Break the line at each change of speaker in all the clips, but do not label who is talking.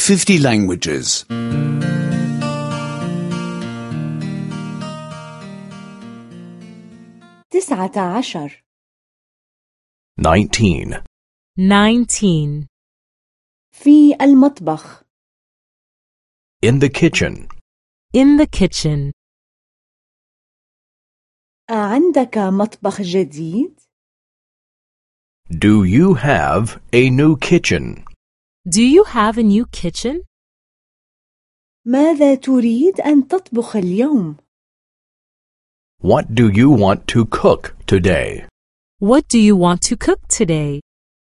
50 languages.
19
19.
19.
في المطبخ.
In the kitchen.
In the kitchen.
أعندك مطبخ جديد؟
Do you have a new kitchen?
Do you have a new kitchen?
ماذا تريد أن تطبخ اليوم؟
What do you want to cook today?
What do you want to cook today?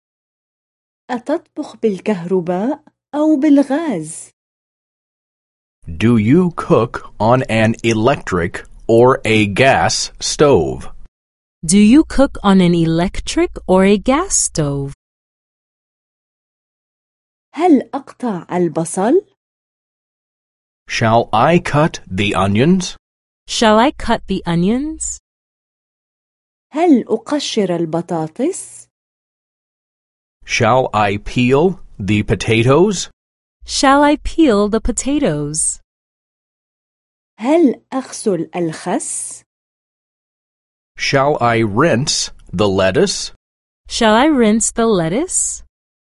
أتطبخ بالكهرباء أو بالغاز؟
Do you cook on an electric or a gas stove?
Do you cook on an electric or a gas stove?
هل أقطع البصل؟
Shall I cut the onions?
Shall I cut the onions?
هل أقشر البطاطس؟
Shall I peel the potatoes?
Shall I peel the potatoes?
هل أغسل الخس؟
Shall I rinse the lettuce?
Shall I rinse the lettuce?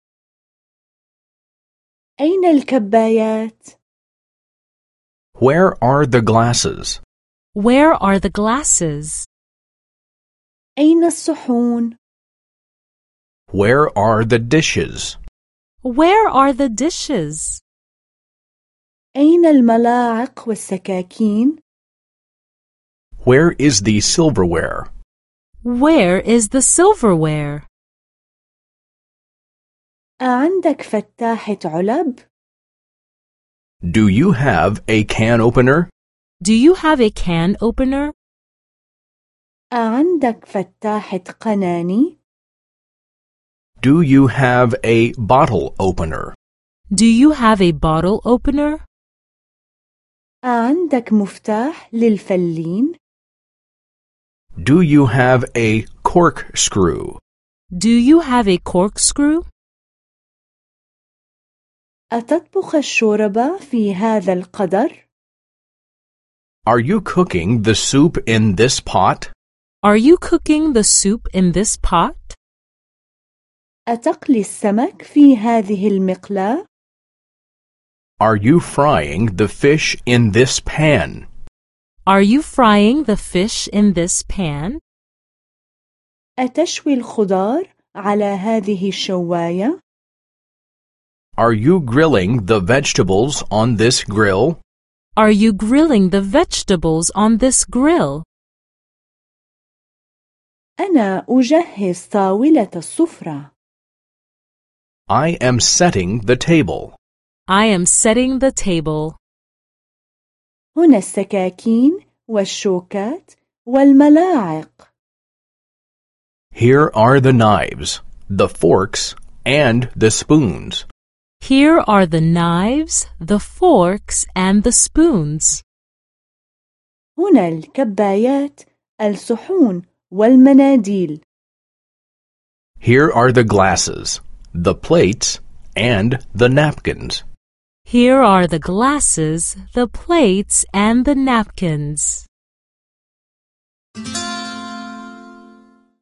أين الكبايات؟
Where are the glasses?
Where are the glasses?
أين الصحون؟
Where are the dishes?
Where are the dishes?
أين الملاعق والسكاكين؟
Where is the silverware?
Where is the silverware?
أعندك فتاحة علب؟
Do you have a can opener?
Do you have a can opener?
أعندك فتاحة قناني؟
Do you have a bottle opener?
Do you have a bottle opener?
أعندك مفتاح للفلين؟
Do you have a corkscrew?
Do you have a corkscrew?
أتطبخ الشوربة في هذا القدر؟
Are you cooking the soup in this pot?
Are you cooking the soup in this pot?
أتقلي السمك في هذه المقلاة؟
Are you frying the fish in this pan?
Are you frying the fish in this pan?
أتشوي الخضار على هذه الشواية؟
Are you grilling the vegetables on this grill?
Are you grilling the vegetables on this grill?
أنا أجهز طاولة السفرة.
I am setting the table.
I am setting the table.
هنا السكاكين والشوكات والملاعق.
Here are the knives, the forks, and the spoons.
Here are the knives, the forks, and the spoons.
هنا الكبايات، الصحون والمناديل.
Here are the glasses, the plates, and the napkins.
Here are the glasses, the plates, and the napkins.